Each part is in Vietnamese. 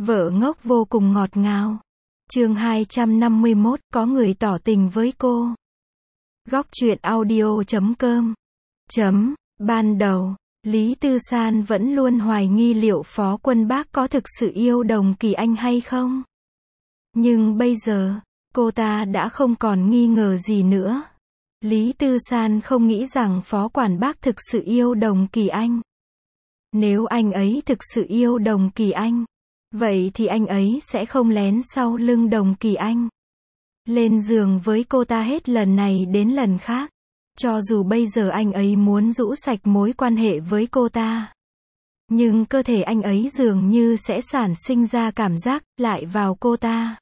Vợ ngốc vô cùng ngọt ngào. Chương 251, có người tỏ tình với cô. Góc truyện audio.com. Ban đầu, Lý Tư San vẫn luôn hoài nghi liệu Phó Quân Bác có thực sự yêu Đồng Kỳ Anh hay không. Nhưng bây giờ, cô ta đã không còn nghi ngờ gì nữa. Lý Tư San không nghĩ rằng Phó Quản Bác thực sự yêu Đồng Kỳ Anh. Nếu anh ấy thực sự yêu Đồng Kỳ Anh, vậy thì anh ấy sẽ không lén sau lưng Đồng Kỳ Anh lên giường với cô ta hết lần này đến lần khác. Cho dù bây giờ anh ấy muốn rũ sạch mối quan hệ với cô ta, nhưng cơ thể anh ấy dường như sẽ sản sinh ra cảm giác lại vào cô ta.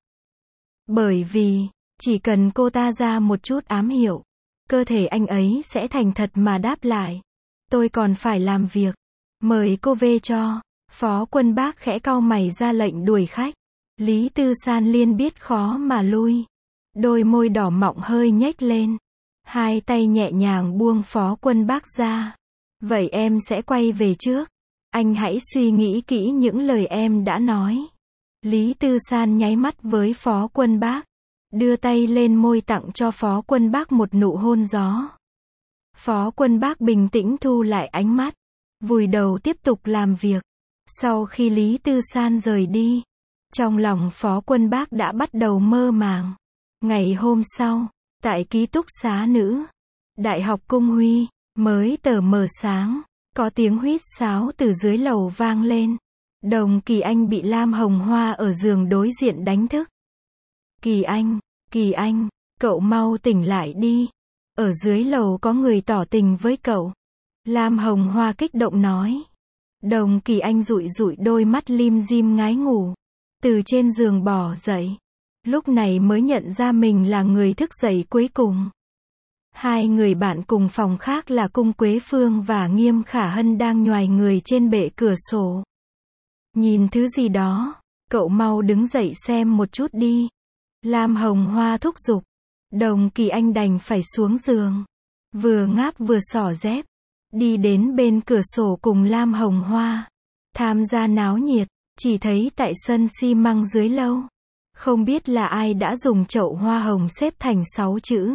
Bởi vì, chỉ cần cô ta ra một chút ám hiệu, cơ thể anh ấy sẽ thành thật mà đáp lại. Tôi còn phải làm việc. Mời cô về cho. Phó Quân Bác khẽ cau mày ra lệnh đuổi khách. Lý Tư San liên biết khó mà lui. Đôi môi đỏ mọng hơi nhếch lên. Hai tay nhẹ nhàng buông Phó Quân Bác ra. Vậy em sẽ quay về trước. Anh hãy suy nghĩ kỹ những lời em đã nói. Lý Tư San nháy mắt với Phó Quân Bác. Đưa tay lên môi tặng cho Phó Quân Bác một nụ hôn gió. Phó Quân Bác bình tĩnh thu lại ánh mắt. Vùi đầu tiếp tục làm việc. Sau khi Lý Tư San rời đi, trong lòng Phó Quân Bác đã bắt đầu mơ màng. Ngày hôm sau, tại ký túc xá nữ Đại học Cung Huy, mới tờ mờ sáng, có tiếng huýt sáo từ dưới lầu vang lên. Đồng Kỳ Anh bị Lam Hồng Hoa ở giường đối diện đánh thức. Kỳ Anh, cậu mau tỉnh lại đi. Ở dưới lầu có người tỏ tình với cậu. Lam Hồng Hoa kích động nói. Đồng Kỳ Anh dụi dụi đôi mắt lim dim ngái ngủ. Từ trên giường bò dậy. Lúc này mới nhận ra mình là người thức dậy cuối cùng. Hai người bạn cùng phòng khác là Cung Quế Phương và Nghiêm Khả Hân đang nhoài người trên bệ cửa sổ. Nhìn thứ gì đó, cậu mau đứng dậy xem một chút đi. Lam Hồng Hoa thúc giục. Đồng Kỳ Anh đành phải xuống giường. Vừa ngáp vừa xỏ dép. Đi đến bên cửa sổ cùng Lam Hồng Hoa. Tham gia náo nhiệt, chỉ thấy tại sân xi măng dưới lâu. Không biết là ai đã dùng chậu hoa hồng xếp thành 6 chữ.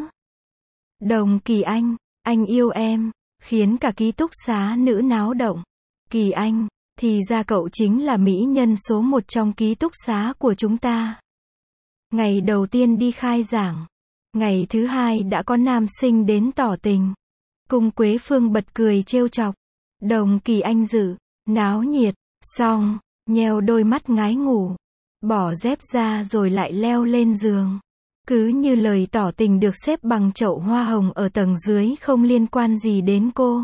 Đồng Kỳ anh yêu em, khiến cả ký túc xá nữ náo động. Kỳ Anh, thì ra cậu chính là mỹ nhân số 1 trong ký túc xá của chúng ta. Ngày đầu tiên đi khai giảng. Ngày thứ hai đã có nam sinh đến tỏ tình. Cung Quế Phương bật cười trêu chọc. Đồng Kỳ Anh dự, náo nhiệt, xong, nheo đôi mắt ngái ngủ. Bỏ dép ra rồi lại leo lên giường. Cứ như lời tỏ tình được xếp bằng chậu hoa hồng ở tầng dưới không liên quan gì đến cô.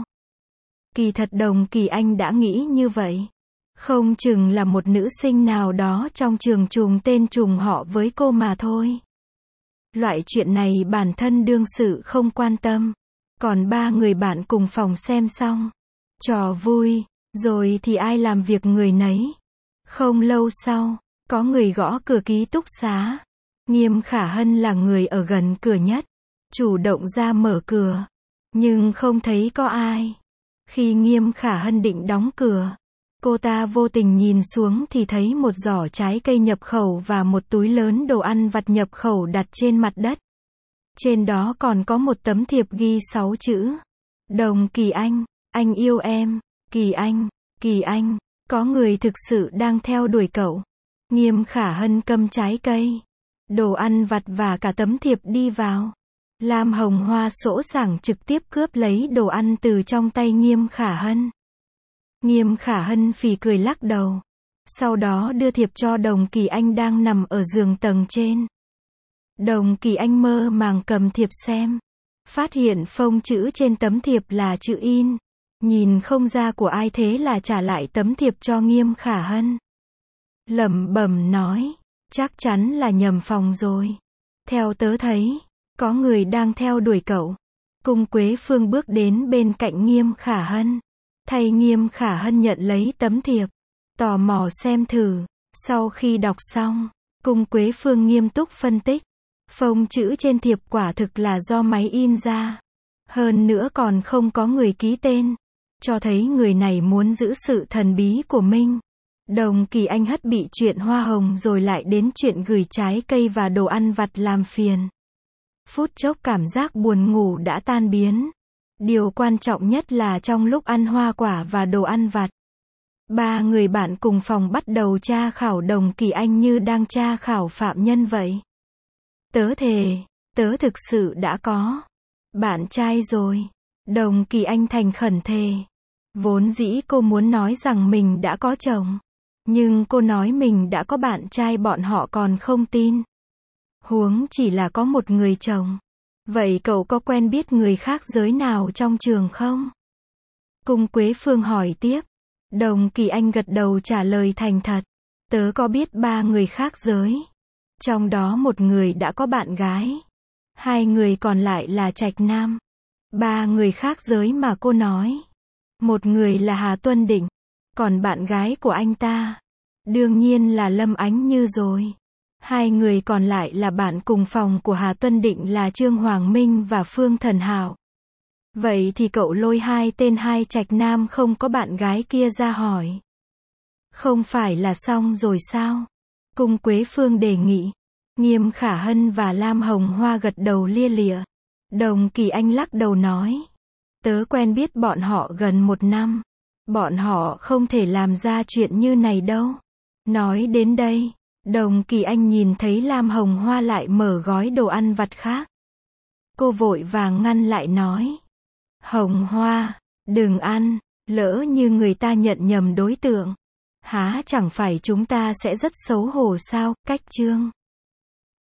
Kỳ thật Đồng Kỳ Anh đã nghĩ như vậy. Không chừng là một nữ sinh nào đó trong trường trùng tên trùng họ với cô mà thôi. Loại chuyện này bản thân đương sự không quan tâm. Còn 3 người bạn cùng phòng xem xong trò vui, rồi thì ai làm việc người nấy. Không lâu sau, có người gõ cửa ký túc xá. Nghiêm Khả Hân là người ở gần cửa nhất, chủ động ra mở cửa, nhưng không thấy có ai. Khi Nghiêm Khả Hân định đóng cửa, cô ta vô tình nhìn xuống thì thấy một giỏ trái cây nhập khẩu và một túi lớn đồ ăn vặt nhập khẩu đặt trên mặt đất. Trên đó còn có một tấm thiệp ghi 6 chữ. Đồng Kỳ anh yêu em. Kỳ Anh, có người thực sự đang theo đuổi cậu. Nghiêm Khả Hân cầm trái cây, đồ ăn vặt và cả tấm thiệp đi vào. Lam Hồng Hoa sỗ sàng trực tiếp cướp lấy đồ ăn từ trong tay Nghiêm Khả Hân. Nghiêm Khả Hân phì cười lắc đầu. Sau đó đưa thiệp cho Đồng Kỳ Anh đang nằm ở giường tầng trên. Đồng Kỳ Anh mơ màng cầm thiệp xem. Phát hiện phông chữ trên tấm thiệp là chữ in. Nhìn không ra của ai thế là trả lại tấm thiệp cho Nghiêm Khả Hân. Lẩm bẩm nói. Chắc chắn là nhầm phòng rồi. Theo tớ thấy, có người đang theo đuổi cậu. Cung Quế Phương bước đến bên cạnh Nghiêm Khả Hân. Thay Nghiêm Khả Hân nhận lấy tấm thiệp. Tò mò xem thử. Sau khi đọc xong, Cung Quế Phương nghiêm túc phân tích. Phông chữ trên thiệp quả thực là do máy in ra. Hơn nữa còn không có người ký tên. Cho thấy người này muốn giữ sự thần bí của mình. Đồng Kỳ Anh hất bị chuyện hoa hồng rồi lại đến chuyện gửi trái cây và đồ ăn vặt làm phiền. Phút chốc cảm giác buồn ngủ đã tan biến. Điều quan trọng nhất là trong lúc ăn hoa quả và đồ ăn vặt, ba người bạn cùng phòng bắt đầu tra khảo Đồng Kỳ Anh như đang tra khảo phạm nhân vậy. Tớ thề, tớ thực sự đã có bạn trai rồi. Đồng Kỳ Anh thành khẩn thề. Vốn dĩ cô muốn nói rằng mình đã có chồng. Nhưng cô nói mình đã có bạn trai bọn họ còn không tin. Huống chỉ là có một người chồng. Vậy cậu có quen biết người khác giới nào trong trường không? Cung Quế Phương hỏi tiếp. Đồng Kỳ Anh gật đầu trả lời thành thật. Tớ có biết 3 người khác giới. Trong đó một người đã có bạn gái. 2 người còn lại là trạch nam. 3 người khác giới mà cô nói. Một người là Hà Tuân Định. Còn bạn gái của anh ta, đương nhiên là Lâm Ánh Như rồi. 2 người còn lại là bạn cùng phòng của Hà Tuân Định là Trương Hoàng Minh và Phương Thần Hảo. Vậy thì cậu lôi 2 tên 2 trạch nam không có bạn gái kia ra hỏi. Không phải là xong rồi sao? Cung Quế Phương đề nghị. Nghiêm Khả Hân và Lam Hồng Hoa gật đầu lia lịa. Đồng Kỳ Anh lắc đầu nói. Tớ quen biết bọn họ gần 1 năm. Bọn họ không thể làm ra chuyện như này đâu. Nói đến đây, Đồng Kỳ Anh nhìn thấy Lam Hồng Hoa lại mở gói đồ ăn vặt khác. Cô vội vàng ngăn lại nói. Hồng Hoa, đừng ăn, lỡ như người ta nhận nhầm đối tượng. Há chẳng phải chúng ta sẽ rất xấu hổ sao, cách chương.